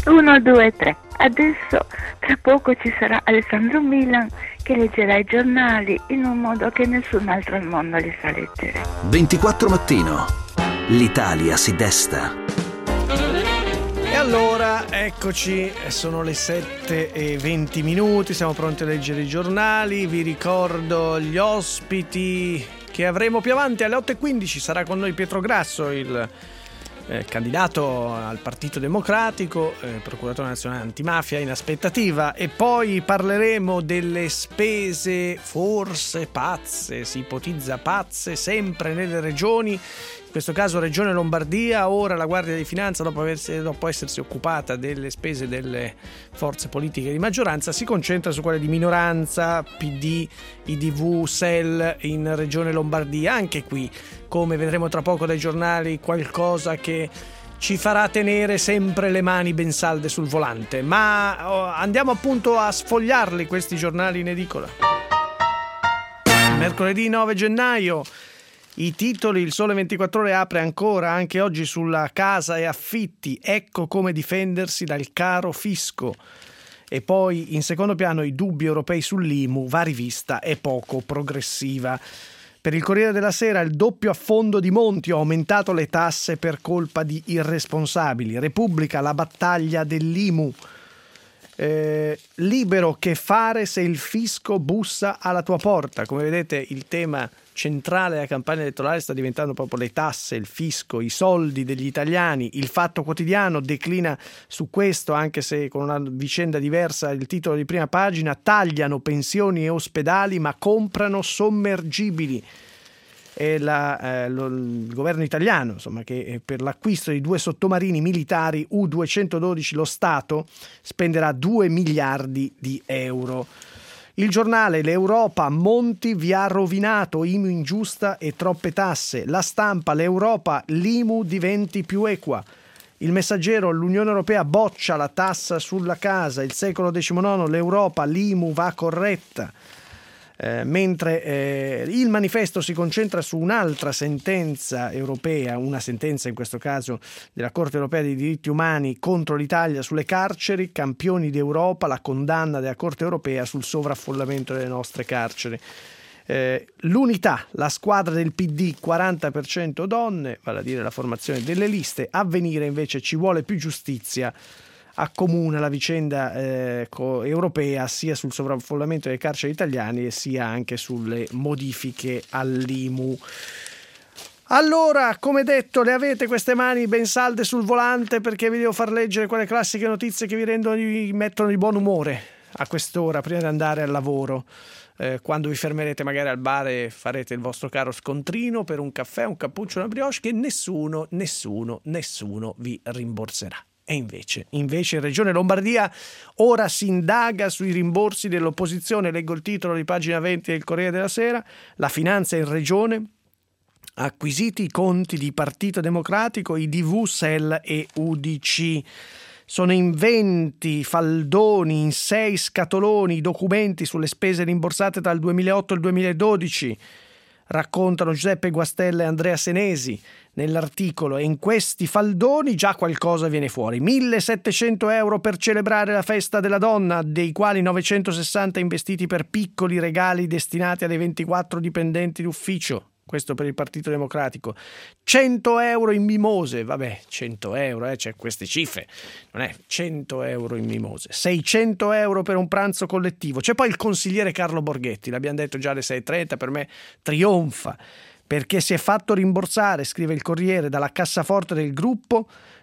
1, 2, 3. Adesso tra poco ci sarà Alessandro Milan che leggerà i giornali in un modo che nessun altro al mondo li sa leggere. 24 Mattino. L'Italia si desta. E allora eccoci, sono le 7:20, siamo pronti a leggere i giornali. Vi ricordo gli ospiti che avremo più avanti. Alle 8:15 sarà con noi Pietro Grasso, il candidato al Partito Democratico, procuratore nazionale antimafia in aspettativa, e poi parleremo delle spese forse pazze, si ipotizza pazze, sempre nelle regioni. In questo caso Regione Lombardia. Ora la Guardia di Finanza, dopo essersi occupata delle spese delle forze politiche di maggioranza, si concentra su quelle di minoranza, PD, IDV, SEL in Regione Lombardia. Anche qui, come vedremo tra poco dai giornali, qualcosa che ci farà tenere sempre le mani ben salde sul volante. Ma andiamo appunto a sfogliarli questi giornali in edicola. Mercoledì 9 gennaio. I titoli: il Sole 24 Ore apre ancora anche oggi sulla casa e affitti, ecco come difendersi dal caro fisco. E poi in secondo piano i dubbi europei sull'IMU, va rivista, è poco progressiva. Per il Corriere della Sera il doppio affondo di Monti, ho aumentato le tasse per colpa di irresponsabili. Repubblica, la battaglia dell'IMU. Libero, che fare se il fisco bussa alla tua porta. Come vedete, il tema centrale della campagna elettorale sta diventando proprio le tasse, il fisco, i soldi degli italiani. Il Fatto Quotidiano declina su questo, anche se con una vicenda diversa. Il titolo di prima pagina: tagliano pensioni e ospedali ma comprano sommergibili. E il governo italiano, insomma, che per l'acquisto di 2 sottomarini militari U-212 lo Stato spenderà 2 miliardi di euro. Il Giornale, l'Europa, Monti vi ha rovinato, IMU ingiusta e troppe tasse. La Stampa, l'Europa, l'IMU diventi più equa. Il Messaggero, l'Unione Europea boccia la tassa sulla casa. Il Secolo XIX, l'Europa, l'IMU va corretta. Mentre il Manifesto si concentra su un'altra sentenza europea, una sentenza in questo caso della Corte Europea dei Diritti Umani contro l'Italia sulle carceri, campioni d'Europa, la condanna della Corte Europea sul sovraffollamento delle nostre carceri. L'Unità, la squadra del PD, 40% donne, vale a dire la formazione delle liste. Avvenire invece, ci vuole più giustizia, accomuna la vicenda europea sia sul sovraffollamento delle carceri italiane e sia anche sulle modifiche all'IMU. Allora, come detto, le avete queste mani ben salde sul volante, perché vi devo far leggere quelle classiche notizie che vi mettono di buon umore a quest'ora, prima di andare al lavoro. Quando vi fermerete magari al bar e farete il vostro caro scontrino per un caffè, un cappuccio, una brioche, che nessuno vi rimborserà. E invece in Regione Lombardia ora si indaga sui rimborsi dell'opposizione. Leggo il titolo di pagina 20 del Corriere della Sera: la finanza in regione, acquisiti i conti di Partito Democratico, IDV, SEL e UDC. Sono in 20 faldoni, in 6 scatoloni, i documenti sulle spese rimborsate tra il 2008 e il 2012. Raccontano Giuseppe Guastella e Andrea Senesi nell'articolo, e in questi faldoni già qualcosa viene fuori. 1.700 euro per celebrare la festa della donna, dei quali 960 investiti per piccoli regali destinati alle 24 dipendenti d'ufficio. Questo per il Partito Democratico. 100 euro in mimose, vabbè, 100 euro, c'è queste cifre, non è 100 euro in mimose. 600 euro per un pranzo collettivo. C'è poi il consigliere Carlo Borghetti, l'abbiamo detto già alle 6:30, per me trionfa, perché si è fatto rimborsare, scrive il Corriere, dalla cassaforte del gruppo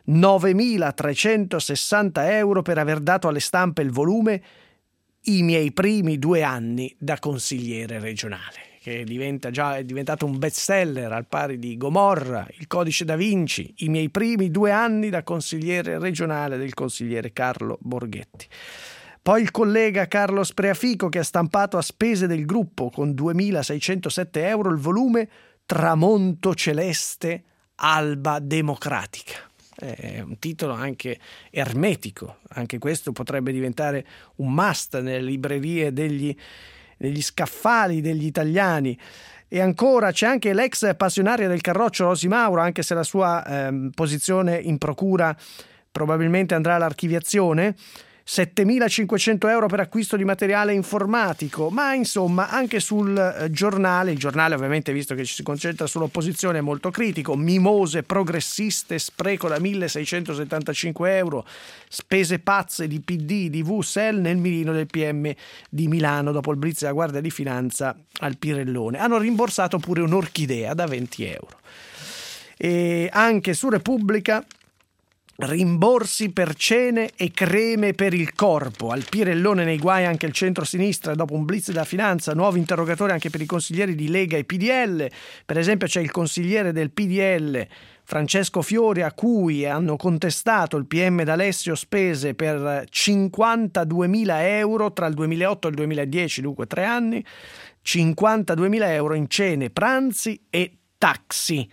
9.360 euro per aver dato alle stampe il volume I miei primi 2 anni da consigliere regionale, che è diventato un bestseller al pari di Gomorra, Il Codice da Vinci, i miei primi 2 anni da consigliere regionale del consigliere Carlo Borghetti. Poi il collega Carlo Spreafico, che ha stampato a spese del gruppo con 2.607 euro il volume Tramonto Celeste, Alba Democratica. È un titolo anche ermetico, anche questo potrebbe diventare un must nelle librerie degli scaffali degli italiani. E ancora c'è anche l'ex passionaria del Carroccio Rosi Mauro, anche se la sua posizione in procura probabilmente andrà all'archiviazione. 7.500 euro per acquisto di materiale informatico, ma insomma anche sul giornale, il giornale ovviamente, visto che ci si concentra sull'opposizione, è molto critico. Mimose progressiste, spreco da 1.675 euro, spese pazze di PD, di VSL nel mirino del PM di Milano dopo il blitz della Guardia di Finanza al Pirellone. Hanno rimborsato pure un'orchidea da 20 euro. E anche su Repubblica, rimborsi per cene e creme per il corpo. Al Pirellone nei guai anche il centro-sinistra dopo un blitz della finanza, nuovi interrogatori anche per i consiglieri di Lega e PDL. Per esempio c'è il consigliere del PDL Francesco Fiori, a cui hanno contestato il PM D'Alessio spese per 52.000 euro tra il 2008 e il 2010, dunque 3 anni, 52.000 euro in cene, pranzi e taxi.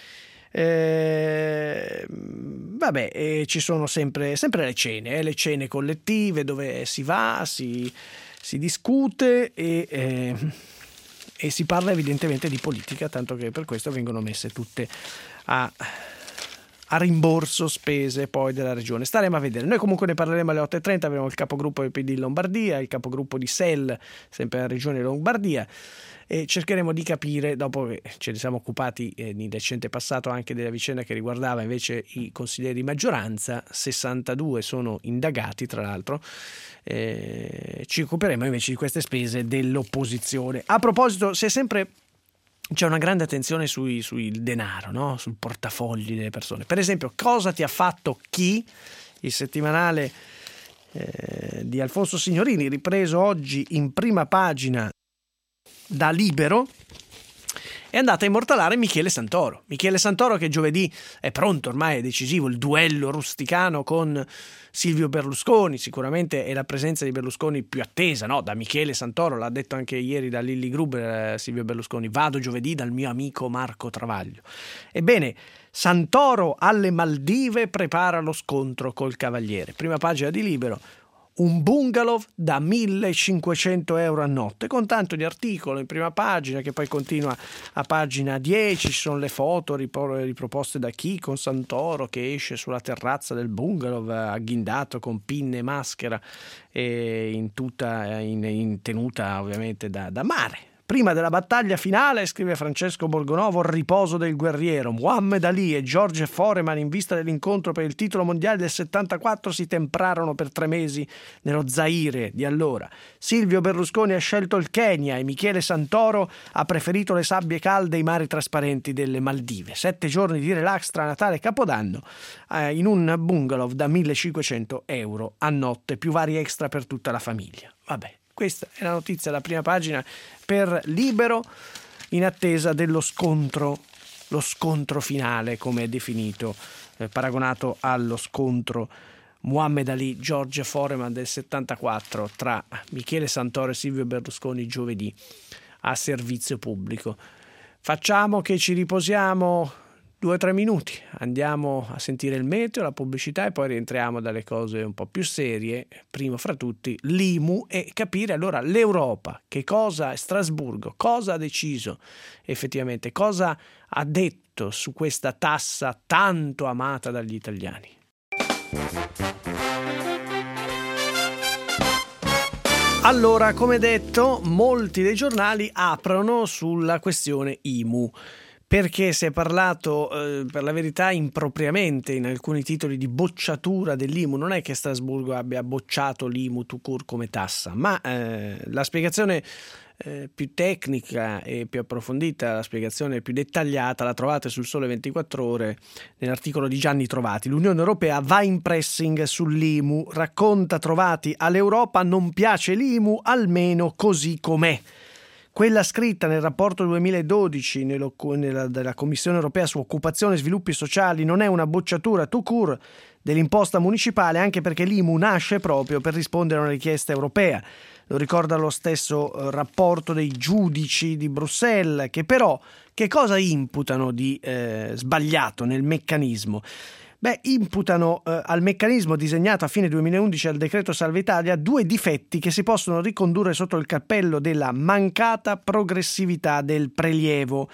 Ci sono sempre le cene collettive dove si va, si discute e si parla evidentemente di politica, tanto che per questo vengono messe tutte a rimborso spese poi della regione. Staremo a vedere. Noi comunque ne parleremo alle 8.30. Avremo il capogruppo del PD in Lombardia, il capogruppo di SEL sempre nella regione Lombardia, e cercheremo di capire, dopo che ce ne siamo occupati nel recente passato anche della vicenda che riguardava invece i consiglieri di maggioranza, 62 sono indagati tra l'altro, ci occuperemo invece di queste spese dell'opposizione. A proposito, c'è una grande attenzione sul denaro, no? Sul portafogli delle persone. Per esempio, cosa ti ha fatto chi? Il settimanale di Alfonso Signorini, ripreso oggi in prima pagina da Libero, è andata a immortalare Michele Santoro. Michele Santoro, che giovedì è pronto, ormai è decisivo il duello rusticano con Silvio Berlusconi. Sicuramente è la presenza di Berlusconi più attesa, no? Da Michele Santoro, l'ha detto anche ieri da Lilli Gruber, Silvio Berlusconi: vado giovedì dal mio amico Marco Travaglio. Ebbene, Santoro alle Maldive prepara lo scontro col Cavaliere. Prima pagina di Libero. Un bungalow da 1.500 euro a notte, con tanto di articolo in prima pagina, che poi continua a pagina 10. Ci sono le foto riproposte da chi, con Santoro che esce sulla terrazza del bungalow agghindato con pinne e maschera e in tenuta ovviamente da mare. Prima della battaglia finale, scrive Francesco Borgonovo, il riposo del guerriero. Muhammad Ali e George Foreman, in vista dell'incontro per il titolo mondiale del 74, si temprarono per 3 mesi nello Zaire di allora. Silvio Berlusconi ha scelto il Kenya e Michele Santoro ha preferito le sabbie calde e i mari trasparenti delle Maldive. 7 giorni di relax tra Natale e Capodanno in un bungalow da 1.500 euro a notte, più vari extra per tutta la famiglia. Vabbè. Questa è la notizia alla prima pagina per Libero, in attesa dello scontro finale, come è definito, paragonato allo scontro Muhammad Ali-George Foreman del 74 tra Michele Santoro e Silvio Berlusconi giovedì a servizio pubblico. Facciamo che ci riposiamo 2 o 3 minuti, andiamo a sentire il meteo, la pubblicità e poi rientriamo dalle cose un po' più serie, primo fra tutti l'IMU, e capire allora l'Europa, che cosa, Strasburgo, cosa ha deciso effettivamente, cosa ha detto su questa tassa tanto amata dagli italiani. Allora, come detto, molti dei giornali aprono sulla questione IMU, perché si è parlato, per la verità, impropriamente in alcuni titoli di bocciatura dell'IMU. Non è che Strasburgo abbia bocciato l'IMU tout court come tassa, ma la spiegazione più tecnica e più approfondita, la spiegazione più dettagliata la trovate sul Sole 24 Ore nell'articolo di Gianni Trovati. L'Unione Europea va in pressing sull'IMU, racconta Trovati: all'Europa non piace l'IMU, almeno così com'è. Quella scritta nel rapporto 2012 della Commissione Europea su occupazione e sviluppi sociali non è una bocciatura tout court dell'imposta municipale, anche perché l'IMU nasce proprio per rispondere a una richiesta europea. Lo ricorda lo stesso rapporto dei giudici di Bruxelles, che però che cosa imputano di sbagliato nel meccanismo? Imputano al meccanismo disegnato a fine 2011 al decreto Salva Italia 2 difetti che si possono ricondurre sotto il cappello della mancata progressività del prelievo.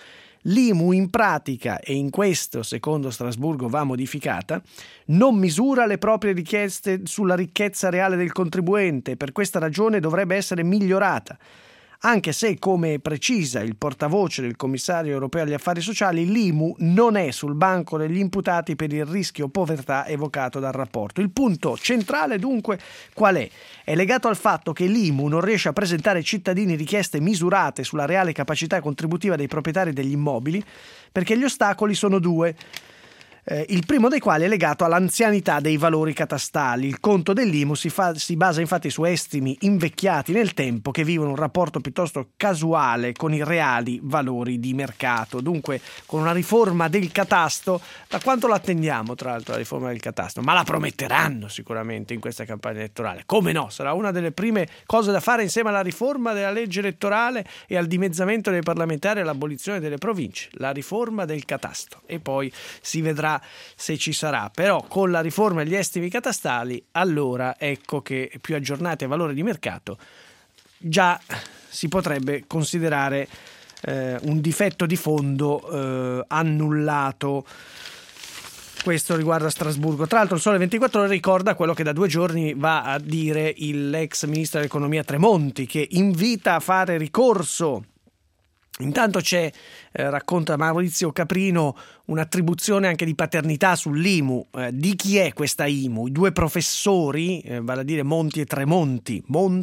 L'IMU in pratica, e in questo secondo Strasburgo va modificata, non misura le proprie richieste sulla ricchezza reale del contribuente e per questa ragione dovrebbe essere migliorata. Anche se, come precisa il portavoce del commissario europeo agli affari sociali, l'IMU non è sul banco degli imputati per il rischio povertà evocato dal rapporto. Il punto centrale dunque qual è? È legato al fatto che l'IMU non riesce a presentare ai cittadini richieste misurate sulla reale capacità contributiva dei proprietari degli immobili perché gli ostacoli sono due. Il primo dei quali è legato all'anzianità dei valori catastali. Il conto dell'IMU si basa infatti su estimi invecchiati nel tempo che vivono un rapporto piuttosto casuale con i reali valori di mercato. Dunque, con una riforma del catasto, da quanto la attendiamo tra l'altro la riforma del catasto? Ma la prometteranno sicuramente in questa campagna elettorale. Come no? Sarà una delle prime cose da fare insieme alla riforma della legge elettorale e al dimezzamento dei parlamentari e all'abolizione delle province. La riforma del catasto. E poi si vedrà se ci sarà, però con la riforma degli estimi catastali allora ecco che più aggiornati ai valori di mercato già si potrebbe considerare un difetto di fondo annullato. Questo riguarda Strasburgo. Tra l'altro il Sole 24 Ore ricorda quello che da 2 giorni va a dire l'ex ministro dell'economia Tremonti, che invita a fare ricorso. Intanto c'è, racconta Maurizio Caprino, un'attribuzione anche di paternità sull'IMU. Di chi è questa IMU? I 2 professori, vale a dire Monti e Tremonti,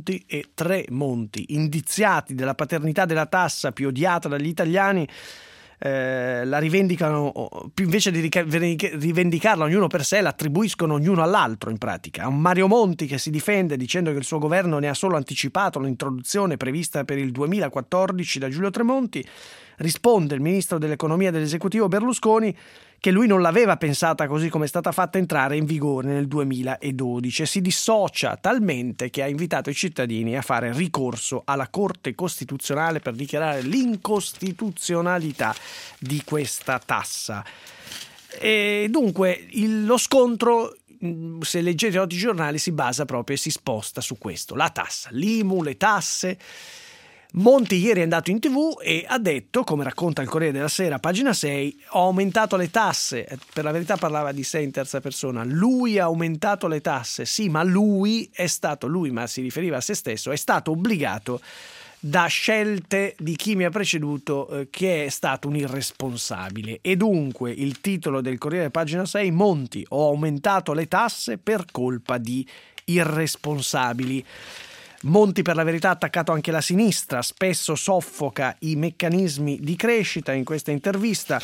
indiziati della paternità della tassa più odiata dagli italiani, la rivendicano, più invece di rivendicarla ognuno per sé, la attribuiscono ognuno all'altro in pratica. A un Mario Monti che si difende dicendo che il suo governo ne ha solo anticipato l'introduzione prevista per il 2014 da Giulio Tremonti, risponde il ministro dell'economia dell'esecutivo Berlusconi che lui non l'aveva pensata così come è stata fatta entrare in vigore nel 2012 e si dissocia talmente che ha invitato i cittadini a fare ricorso alla Corte Costituzionale per dichiarare l'incostituzionalità di questa tassa. E dunque lo scontro, se leggete oggi i giornali, si basa proprio e si sposta su questo, la tassa, l'IMU, le tasse. Monti ieri è andato in TV e ha detto, come racconta il Corriere della Sera, pagina 6, ho aumentato le tasse. Per la verità parlava di sé in terza persona. Lui ha aumentato le tasse. Sì, ma ma si riferiva a se stesso, è stato obbligato da scelte di chi mi ha preceduto, che è stato un irresponsabile. E dunque il titolo del Corriere pagina 6, Monti, ho aumentato le tasse per colpa di irresponsabili. Monti per la verità ha attaccato anche la sinistra, spesso soffoca i meccanismi di crescita in questa intervista.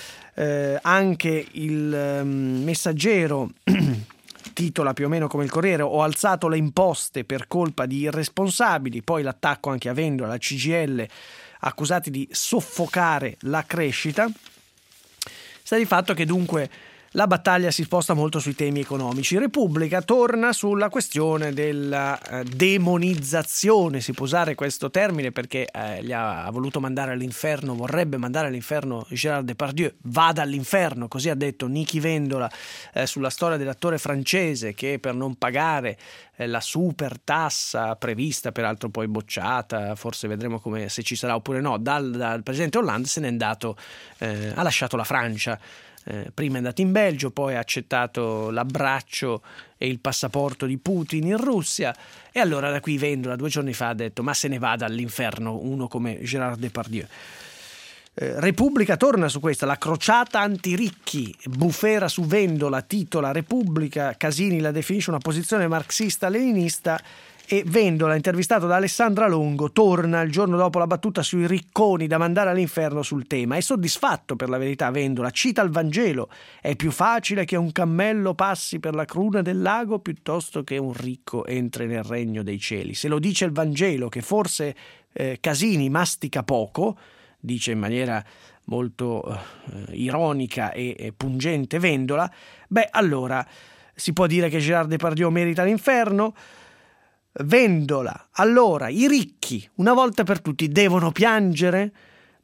Anche il Messaggero titola più o meno come il Corriere, ho alzato le imposte per colpa di irresponsabili, poi l'attacco anche a Vendola, alla CGIL, accusati di soffocare la crescita. Sta di fatto che dunque la battaglia si sposta molto sui temi economici. Repubblica torna sulla questione della demonizzazione, si può usare questo termine perché gli ha voluto mandare all'inferno, vorrebbe mandare all'inferno Gérard Depardieu, vada all'inferno, così ha detto Nichi Vendola sulla storia dell'attore francese che per non pagare la super tassa prevista, peraltro poi bocciata, forse vedremo se ci sarà oppure no, dal presidente Hollande se n'è andato, ha lasciato la Francia. Prima è andato in Belgio, poi ha accettato l'abbraccio e il passaporto di Putin in Russia e allora da qui Vendola 2 giorni fa ha detto ma se ne vada all'inferno uno come Gérard Depardieu. Repubblica torna su questa, la crociata antiricchi, bufera su Vendola, titola Repubblica, Casini la definisce una posizione marxista-leninista e Vendola, intervistato da Alessandra Longo, torna il giorno dopo la battuta sui ricconi da mandare all'inferno sul tema. È soddisfatto per la verità Vendola, cita il Vangelo, è più facile che un cammello passi per la cruna del lago piuttosto che un ricco entri nel regno dei cieli. Se lo dice il Vangelo, che forse Casini mastica poco, dice in maniera molto ironica e pungente Vendola, allora si può dire che Gérard Depardieu merita l'inferno? Vendola, allora i ricchi una volta per tutti devono piangere?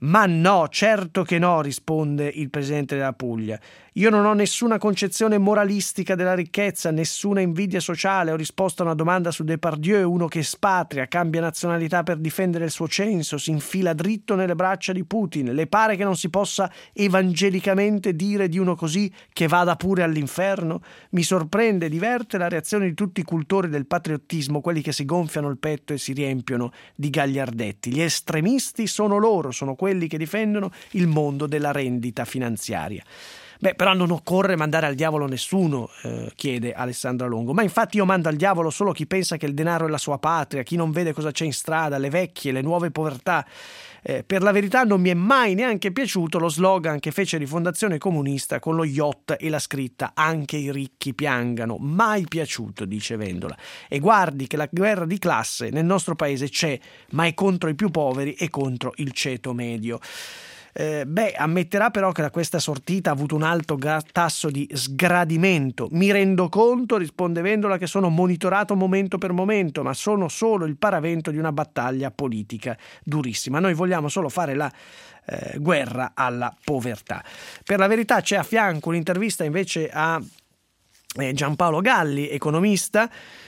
Ma no, certo che no, risponde il presidente della Puglia. Io non ho nessuna concezione moralistica della ricchezza, nessuna invidia sociale. Ho risposto a una domanda su Depardieu, uno che espatria, cambia nazionalità per difendere il suo censo, si infila dritto nelle braccia di Putin. Le pare che non si possa evangelicamente dire di uno così che vada pure all'inferno? Mi sorprende, diverte la reazione di tutti i cultori del patriottismo, quelli che si gonfiano il petto e si riempiono di gagliardetti. Gli estremisti sono loro, sono quelli che difendono il mondo della rendita finanziaria. Beh, però non occorre mandare al diavolo nessuno, chiede Alessandra Longo. Ma infatti io mando al diavolo solo chi pensa che il denaro è la sua patria, chi non vede cosa c'è in strada, le vecchie, le nuove povertà. Per la verità non mi è mai neanche piaciuto lo slogan che fece Rifondazione Comunista con lo yacht e la scritta "Anche i ricchi piangano". Mai piaciuto, dice Vendola. E guardi che la guerra di classe nel nostro paese c'è, ma è contro i più poveri e contro il ceto medio. Ammetterà però che da questa sortita ha avuto un alto tasso di sgradimento. Mi rendo conto, risponde Vendola, che sono monitorato momento per momento, ma sono solo il paravento di una battaglia politica durissima. Noi vogliamo solo fare la guerra alla povertà. Per la verità c'è a fianco un'intervista invece a Giampaolo Galli, economista,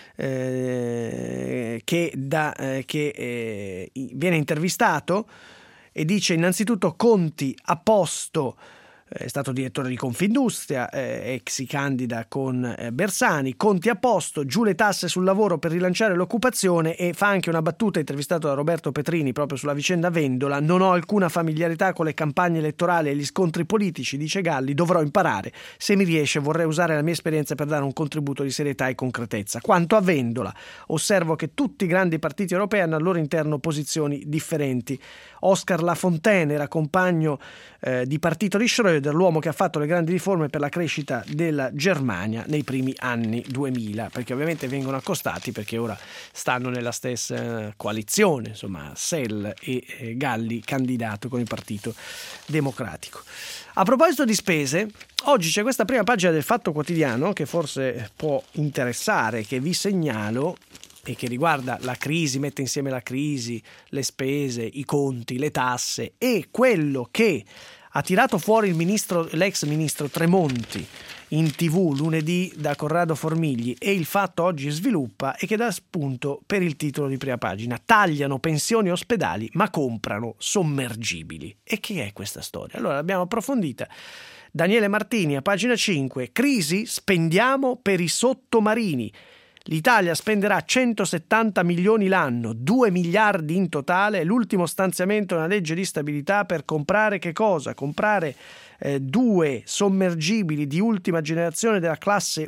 che viene intervistato e dice innanzitutto conti a posto, è stato direttore di Confindustria, ex si candida con Bersani, conti a posto, giù le tasse sul lavoro per rilanciare l'occupazione, e fa anche una battuta, intervistato da Roberto Petrini proprio sulla vicenda Vendola: non ho alcuna familiarità con le campagne elettorali e gli scontri politici, dice Galli, dovrò imparare, se mi riesce vorrei usare la mia esperienza per dare un contributo di serietà e concretezza. Quanto a Vendola, osservo che tutti i grandi partiti europei hanno al loro interno posizioni differenti. Oscar Lafontaine era compagno di partito di Schröder, l'uomo che ha fatto le grandi riforme per la crescita della Germania nei primi anni 2000, perché ovviamente vengono accostati perché ora stanno nella stessa coalizione, insomma Sell e Galli candidato con il Partito Democratico. A proposito di spese, oggi c'è questa prima pagina del Fatto Quotidiano che forse può interessare, che vi segnalo, e che riguarda la crisi, mette insieme la crisi, le spese, i conti, le tasse, e quello che ha tirato fuori l'ex ministro Tremonti in TV lunedì da Corrado Formigli, e il Fatto oggi sviluppa e che dà spunto per il titolo di prima pagina: tagliano pensioni e ospedali ma comprano sommergibili. E che è questa storia? Allora l'abbiamo approfondita. Daniele Martini a pagina 5: crisi, spendiamo per i sottomarini. L'Italia spenderà 170 milioni l'anno, 2 miliardi in totale. L'ultimo stanziamento nella legge di stabilità per comprare che cosa? Comprare 2 sommergibili di ultima generazione della classe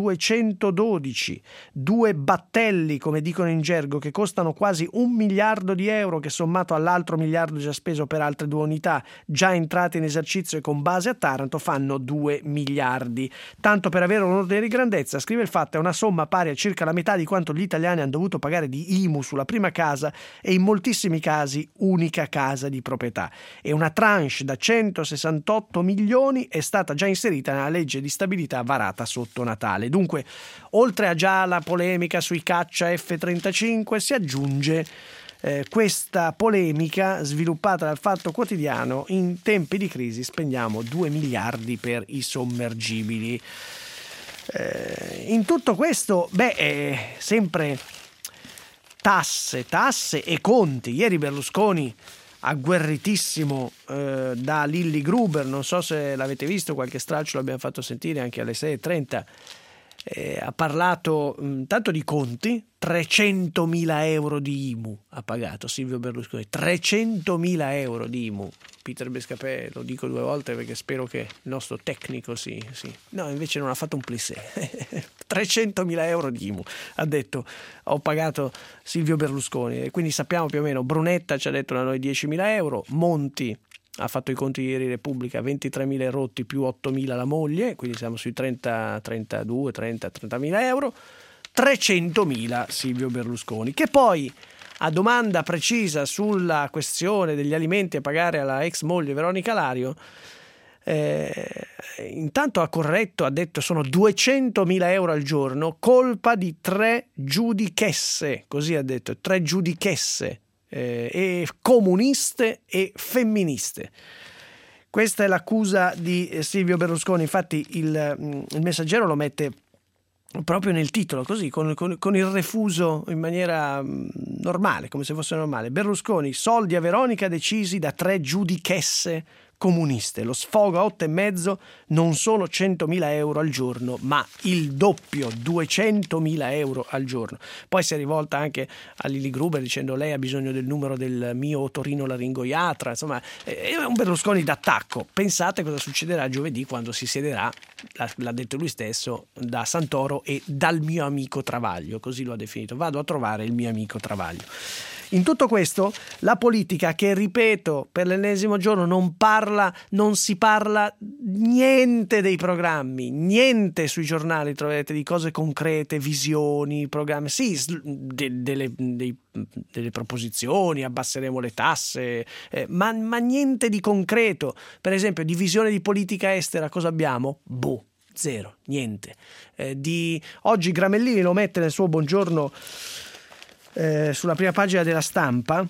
U212, 2 battelli, come dicono in gergo, che costano quasi 1 miliardo di euro, che sommato all'altro miliardo già speso per altre 2 unità già entrate in esercizio e con base a Taranto fanno 2 miliardi. Tanto per avere un ordine di grandezza, scrive il Fatto, è una somma pari a circa la metà di quanto gli italiani hanno dovuto pagare di IMU sulla prima casa e in moltissimi casi unica casa di proprietà. E una tranche da 168 milioni è stata già inserita nella legge di stabilità varata sotto Natale. Dunque, oltre a già la polemica sui caccia F-35, si aggiunge questa polemica sviluppata dal Fatto Quotidiano: in tempi di crisi spendiamo 2 miliardi per i sommergibili. In tutto questo, sempre tasse e conti. Ieri Berlusconi, agguerritissimo da Lilli Gruber, non so se l'avete visto, qualche stralcio l'abbiamo fatto sentire anche alle 6:30, ha parlato tanto di conti. 300.000 euro di IMU ha pagato Silvio Berlusconi, 300.000 euro di IMU. Peter Bescapè, lo dico 2 volte perché spero che il nostro tecnico sì. No, invece non ha fatto un plissé. 300.000 euro di IMU, ha detto, ho pagato Silvio Berlusconi. E quindi sappiamo più o meno, Brunetta ci ha detto da noi 10.000 euro, Monti ha fatto i conti ieri Repubblica, 23.000 rotti più 8.000 la moglie, quindi siamo sui 30.000 euro. 300.000 Silvio Berlusconi, che poi, a domanda precisa sulla questione degli alimenti a pagare alla ex moglie Veronica Lario, intanto ha corretto, ha detto sono 200.000 euro al giorno, colpa di 3 giudichesse, così ha detto, 3 giudichesse e comuniste e femministe. Questa è l'accusa di Silvio Berlusconi. Infatti il Messaggero lo mette proprio nel titolo, così, con il refuso in maniera normale, come se fosse normale. Berlusconi, soldi a Veronica decisi da 3 giudichesse comuniste. Lo sfogo a 8,5 non sono 100.000 euro al giorno, ma il doppio, 200.000 euro al giorno. Poi si è rivolta anche a Lili Gruber dicendo: lei ha bisogno del numero del mio otorinolaringoiatra. Insomma, è un Berlusconi d'attacco. Pensate cosa succederà giovedì quando si siederà, l'ha detto lui stesso, da Santoro e dal mio amico Travaglio, così lo ha definito. Vado a trovare il mio amico Travaglio. In tutto questo, la politica, che ripeto per l'ennesimo giorno, non si parla niente dei programmi, niente sui giornali troverete di cose concrete, visioni, programmi, sì, delle proposizioni, abbasseremo le tasse, ma niente di concreto. Per esempio, di visione di politica estera cosa abbiamo? Zero, niente. Oggi Gramellini lo mette nel suo Buongiorno sulla prima pagina della Stampa.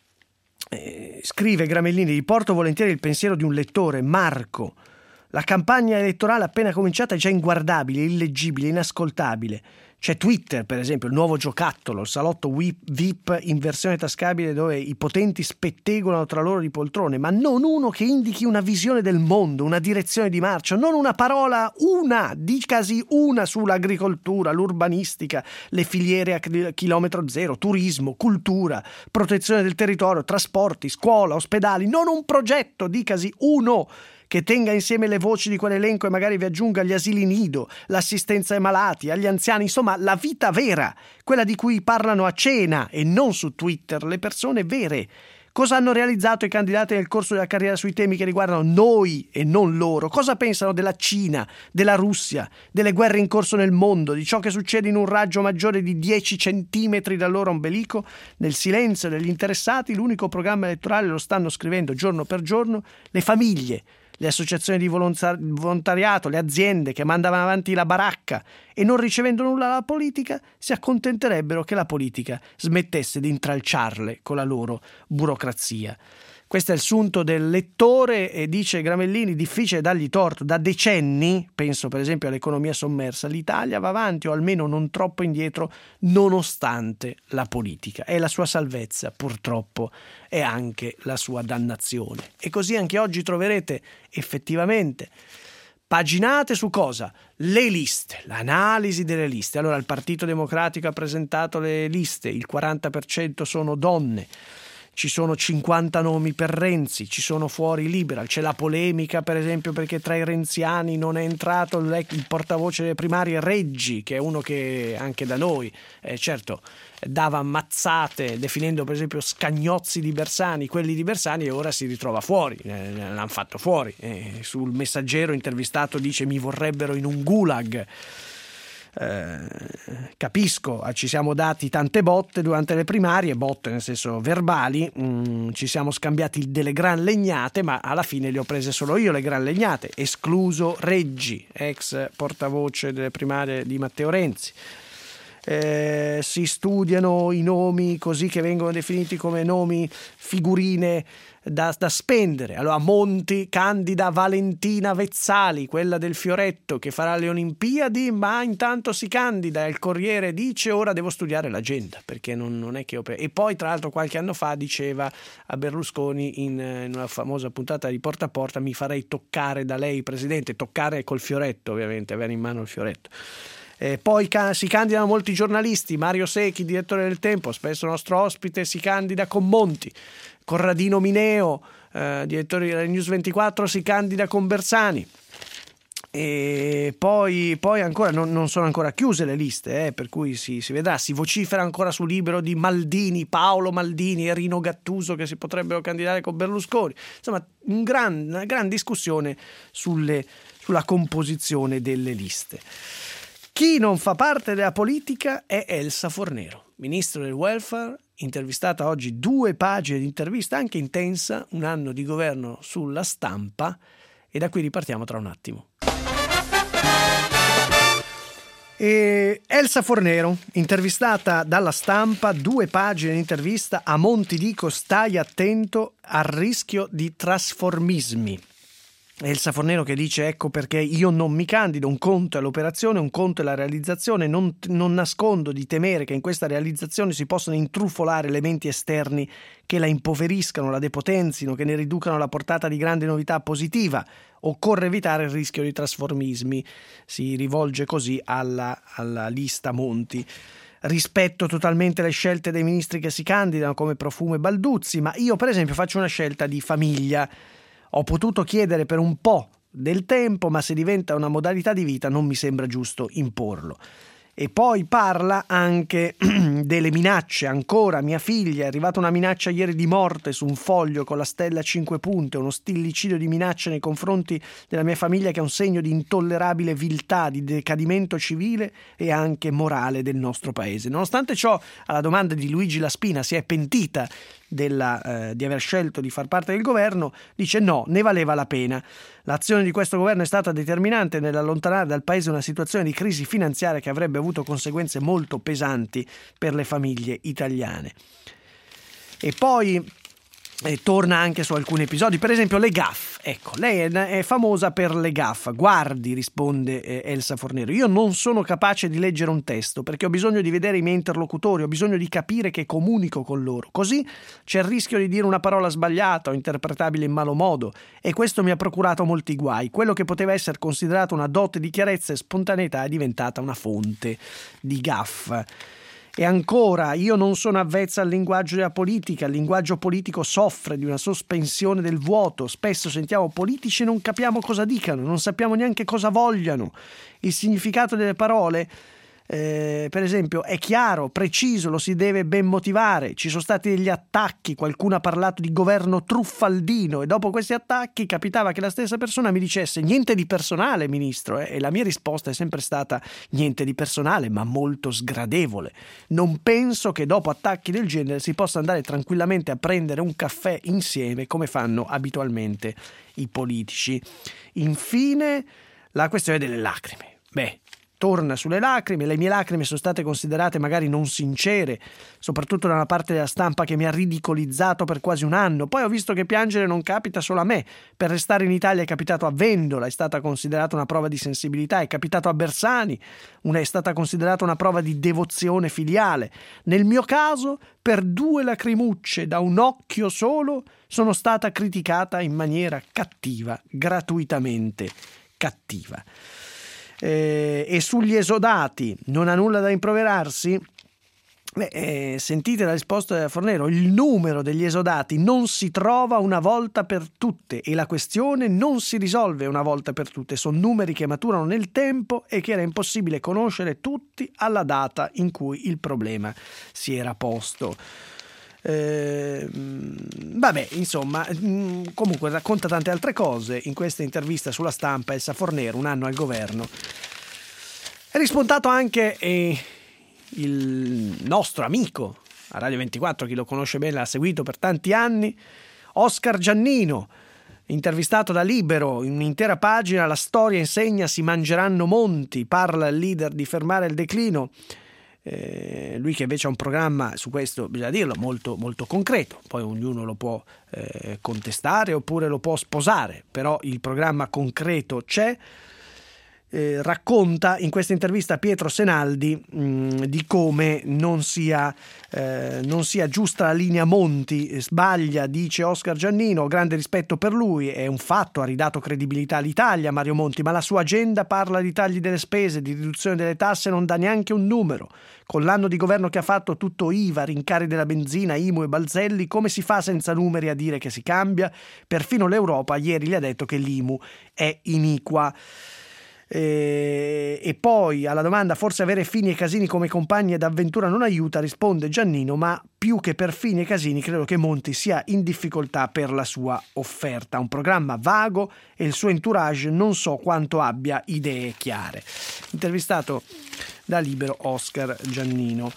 Scrive Gramellini: riporto volentieri il pensiero di un lettore, Marco. La campagna elettorale appena cominciata è già inguardabile, illeggibile, inascoltabile. C'è Twitter, per esempio, il nuovo giocattolo, il salotto VIP in versione tascabile dove i potenti spettegolano tra loro di poltrone, ma non uno che indichi una visione del mondo, una direzione di marcia, non una parola, dicasi una sull'agricoltura, l'urbanistica, le filiere a chilometro zero, turismo, cultura, protezione del territorio, trasporti, scuola, ospedali, non un progetto, dicasi uno, che tenga insieme le voci di quell'elenco e magari vi aggiunga gli asili nido, l'assistenza ai malati, agli anziani, insomma la vita vera, quella di cui parlano a cena e non su Twitter le persone vere. Cosa hanno realizzato i candidati nel corso della carriera sui temi che riguardano noi e non loro? Cosa pensano della Cina, della Russia, delle guerre in corso nel mondo, di ciò che succede in un raggio maggiore di 10 centimetri dal loro ombelico? Nel silenzio degli interessati l'unico programma elettorale lo stanno scrivendo giorno per giorno le famiglie, le associazioni di volontariato, le aziende che mandavano avanti la baracca e, non ricevendo nulla dalla politica, si accontenterebbero che la politica smettesse di intralciarle con la loro burocrazia. Questo è il sunto del lettore e dice Gramellini: difficile dargli torto. Da decenni, penso per esempio all'economia sommersa, l'Italia va avanti o almeno non troppo indietro nonostante la politica. È la sua salvezza, purtroppo, è anche la sua dannazione. E così anche oggi troverete effettivamente paginate su cosa? Le liste, l'analisi delle liste. Allora il Partito Democratico ha presentato le liste, il 40% sono donne. Ci sono 50 nomi per Renzi, ci sono fuori Liberal, c'è la polemica per esempio perché tra i renziani non è entrato il portavoce delle primarie Reggi, che è uno che anche da noi, certo, dava mazzate definendo per esempio scagnozzi di Bersani, quelli di Bersani, e ora si ritrova fuori, l'hanno fatto fuori. Sul Messaggero intervistato dice: mi vorrebbero in un gulag. Capisco, ci siamo dati tante botte durante le primarie, botte nel senso verbali, ci siamo scambiati delle gran legnate, ma alla fine le ho prese solo io le gran legnate, escluso Reggi, ex portavoce delle primarie di Matteo Renzi. Si studiano i nomi così che vengono definiti come nomi figurine da spendere. Allora Monti candida Valentina Vezzali, quella del fioretto, che farà le Olimpiadi, ma intanto si candida. Il Corriere dice: ora devo studiare l'agenda, perché non è che e poi tra l'altro qualche anno fa diceva a Berlusconi in una famosa puntata di Porta a Porta: mi farei toccare da lei, presidente. Toccare col fioretto, ovviamente, avere in mano il fioretto. Poi si candidano molti giornalisti. Mario Secchi, direttore del Tempo, spesso nostro ospite, si candida con Monti. Corradino Mineo, direttore di News 24, si candida con Bersani. E poi ancora non sono ancora chiuse le liste, per cui si vedrà. Si vocifera ancora su Libero di Maldini, Paolo Maldini e Rino Gattuso che si potrebbero candidare con Berlusconi. Insomma, una gran discussione sulla composizione delle liste. Chi non fa parte della politica è Elsa Fornero, ministro del welfare, intervistata oggi, 2 pagine di intervista, anche intensa, 1 anno di governo sulla Stampa, e da qui ripartiamo tra un attimo. E Elsa Fornero, intervistata dalla Stampa, 2 pagine di intervista. A Monti dico stai attento al rischio di trasformismi. Elsa Fornero che dice: ecco perché io non mi candido, un conto è l'operazione, un conto è la realizzazione, non nascondo di temere che in questa realizzazione si possano intrufolare elementi esterni che la impoveriscano, la depotenzino, che ne riducano la portata di grande novità positiva. Occorre evitare il rischio di trasformismi. Si rivolge così alla lista Monti. Rispetto totalmente le scelte dei ministri che si candidano come Profumo e Balduzzi, ma io per esempio faccio una scelta di famiglia. Ho potuto chiedere per un po' del tempo, ma se diventa una modalità di vita non mi sembra giusto imporlo. E poi parla anche delle minacce. Ancora, mia figlia, è arrivata una minaccia ieri di morte su un foglio con la stella a 5 punte, uno stillicidio di minacce nei confronti della mia famiglia che è un segno di intollerabile viltà, di decadimento civile e anche morale del nostro paese. Nonostante ciò, alla domanda di Luigi La Spina, si è pentita di aver scelto di far parte del governo, dice no, ne valeva la pena. L'azione di questo governo è stata determinante nell'allontanare dal paese una situazione di crisi finanziaria che avrebbe avuto conseguenze molto pesanti per le famiglie italiane. E poi torna anche su alcuni episodi, per esempio le gaffe. Ecco, lei è famosa per le gaffe. Guardi, risponde Elsa Fornero, io non sono capace di leggere un testo perché ho bisogno di vedere i miei interlocutori, ho bisogno di capire che comunico con loro. Così c'è il rischio di dire una parola sbagliata o interpretabile in malo modo, e questo mi ha procurato molti guai. Quello che poteva essere considerato una dote di chiarezza e spontaneità è diventata una fonte di gaffe. E ancora, io non sono avvezza al linguaggio della politica, il linguaggio politico soffre di una sospensione del vuoto, spesso sentiamo politici e non capiamo cosa dicano, non sappiamo neanche cosa vogliano. Il significato delle parole, per esempio, è chiaro, preciso, lo si deve ben motivare. Ci sono stati degli attacchi, qualcuno ha parlato di governo truffaldino e dopo questi attacchi capitava che la stessa persona mi dicesse niente di personale, ministro, e la mia risposta è sempre stata niente di personale, ma molto sgradevole. Non penso che dopo attacchi del genere si possa andare tranquillamente a prendere un caffè insieme come fanno abitualmente i politici. Infine, la questione delle lacrime. Torna sulle lacrime. Le mie lacrime sono state considerate magari non sincere, soprattutto da una parte della stampa che mi ha ridicolizzato per quasi un anno. Poi ho visto che piangere non capita solo a me. Per restare in Italia è capitato a Vendola, è stata considerata una prova di sensibilità, è capitato a Bersani, è stata considerata una prova di devozione filiale. Nel mio caso, per 2 lacrimucce da un occhio solo, sono stata criticata in maniera cattiva, gratuitamente cattiva. E sugli esodati non ha nulla da rimproverarsi? Sentite la risposta di Fornero: il numero degli esodati non si trova una volta per tutte e la questione non si risolve una volta per tutte. Sono numeri che maturano nel tempo e che era impossibile conoscere tutti alla data in cui il problema si era posto. Insomma, comunque racconta tante altre cose in questa intervista sulla Stampa. Elsa Fornero, un anno al governo. È rispuntato anche il nostro amico a Radio 24, chi lo conosce bene, l'ha seguito per tanti anni, Oscar Giannino, intervistato da Libero in un'intera pagina. La storia insegna, si mangeranno monti, parla il leader di fermare il declino. Lui che invece ha un programma, su questo bisogna dirlo, molto, molto concreto. Poi ognuno lo può contestare oppure lo può sposare, però il programma concreto c'è. Racconta in questa intervista Pietro Senaldi di come non sia giusta la linea Monti. Sbaglia, dice Oscar Giannino, ho grande rispetto per lui, è un fatto, ha ridato credibilità all'Italia Mario Monti, ma la sua agenda parla di tagli delle spese, di riduzione delle tasse, non dà neanche un numero. Con l'anno di governo che ha fatto tutto IVA, rincari della benzina, IMU e balzelli, come si fa senza numeri a dire che si cambia? Perfino l'Europa ieri gli ha detto che l'IMU è iniqua. E poi alla domanda forse avere Fini e Casini come compagni d'avventura non aiuta, risponde Giannino, ma più che per Fini e Casini credo che Monti sia in difficoltà per la sua offerta, un programma vago e il suo entourage non so quanto abbia idee chiare. Intervistato da Libero Oscar Giannino.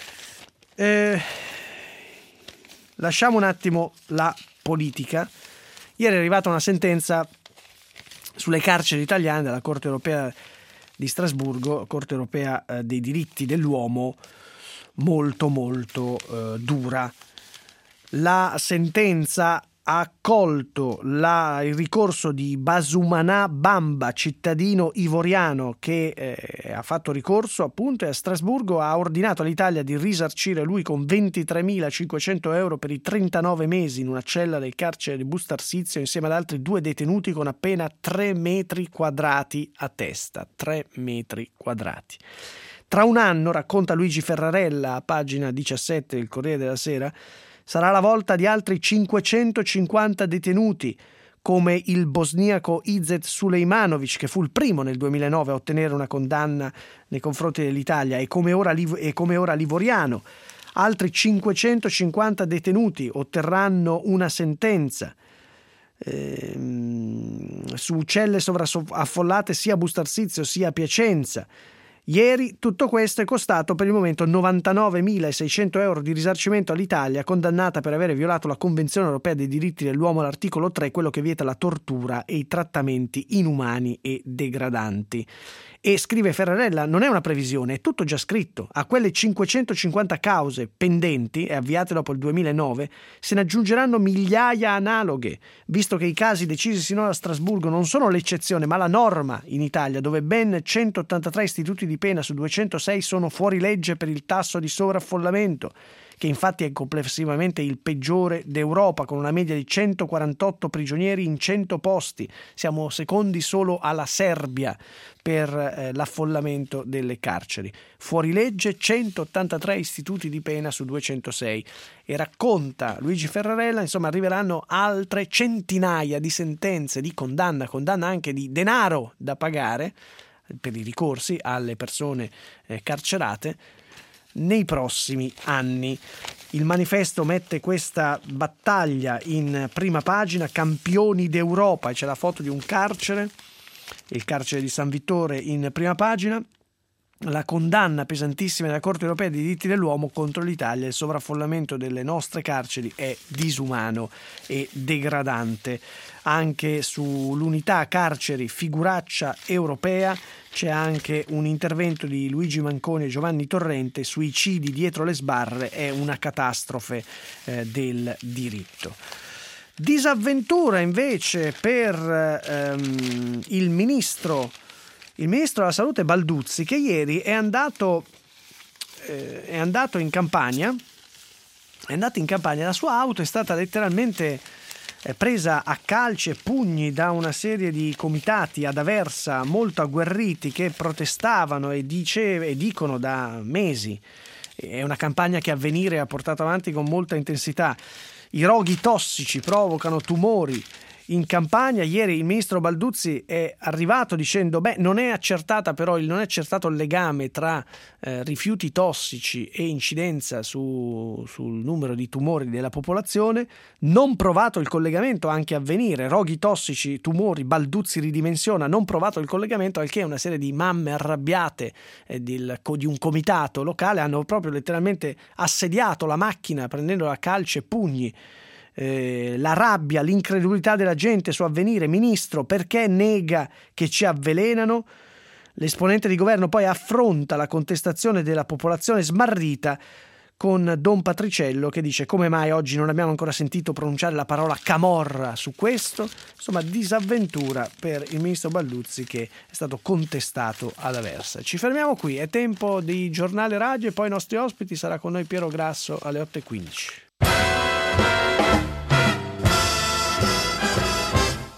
Lasciamo un attimo la politica. Ieri è arrivata una sentenza sulle carceri italiane dalla Corte europea di Strasburgo, Corte europea dei diritti dell'uomo, molto molto dura. La sentenza ha accolto il ricorso di Basumana Bamba, cittadino ivoriano che ha fatto ricorso appunto e a Strasburgo ha ordinato all'Italia di risarcire lui con 23.500 euro per i 39 mesi in una cella del carcere di Bustarsizio insieme ad altri 2 detenuti con appena 3 metri quadrati a testa. 3 metri quadrati. Tra un anno, racconta Luigi Ferrarella a pagina 17 del Corriere della Sera, sarà la volta di altri 550 detenuti, come il bosniaco Izet Sulejmanovic, che fu il primo nel 2009 a ottenere una condanna nei confronti dell'Italia, e come ora l'ivoriano. Altri 550 detenuti otterranno una sentenza su celle sovraffollate sia a Bustarsizio sia a Piacenza. Ieri tutto questo è costato per il momento 99.600 euro di risarcimento all'Italia, condannata per avere violato la Convenzione europea dei diritti dell'uomo all'articolo 3, quello che vieta la tortura e i trattamenti inumani e degradanti. E scrive Ferrarella, non è una previsione, è tutto già scritto. A quelle 550 cause pendenti e avviate dopo il 2009 se ne aggiungeranno migliaia analoghe, visto che i casi decisi sinora a Strasburgo non sono l'eccezione ma la norma in Italia, dove ben 183 istituti di pena su 206 sono fuori legge per il tasso di sovraffollamento, che infatti è complessivamente il peggiore d'Europa, con una media di 148 prigionieri in 100 posti. Siamo secondi solo alla Serbia per l'affollamento delle carceri. Fuori legge 183 istituti di pena su 206. E racconta Luigi Ferrarella, insomma, arriveranno altre centinaia di sentenze di condanna anche di denaro da pagare per i ricorsi alle persone carcerate nei prossimi anni. Il manifesto mette questa battaglia in prima pagina, campioni d'Europa, e c'è la foto di un carcere, il carcere di San Vittore in prima pagina. La condanna pesantissima della Corte europea dei diritti dell'uomo contro l'Italia, il sovraffollamento delle nostre carceri è disumano e degradante. Anche sull'unità carceri figuraccia europea c'è anche un intervento di Luigi Manconi e Giovanni Torrente, suicidi dietro le sbarre, è una catastrofe del diritto. Disavventura invece per il ministro della Salute Balduzzi, che ieri è andato in campagna. La sua auto è stata letteralmente presa a calci e pugni da una serie di comitati ad Aversa molto agguerriti che protestavano e dicono da mesi. È una campagna che Avvenire ha portato avanti con molta intensità. I roghi tossici provocano tumori in Campania. Ieri il ministro Balduzzi è arrivato dicendo non è accertato il legame tra rifiuti tossici e incidenza sul numero di tumori della popolazione, non provato il collegamento anche Avvenire, roghi tossici, tumori, Balduzzi ridimensiona, non provato il collegamento, al che una serie di mamme arrabbiate di un comitato locale hanno proprio letteralmente assediato la macchina prendendola a calci e pugni. La rabbia, l'incredulità della gente su Avvenire. Ministro, perché nega che ci avvelenano? L'esponente di governo poi affronta la contestazione della popolazione smarrita con Don Patriciello, che dice: come mai oggi non abbiamo ancora sentito pronunciare la parola camorra su questo? Insomma, disavventura per il ministro Balduzzi, che è stato contestato ad Aversa. Ci fermiamo qui, è tempo di giornale radio e poi i nostri ospiti. Sarà con noi Piero Grasso alle 8:15.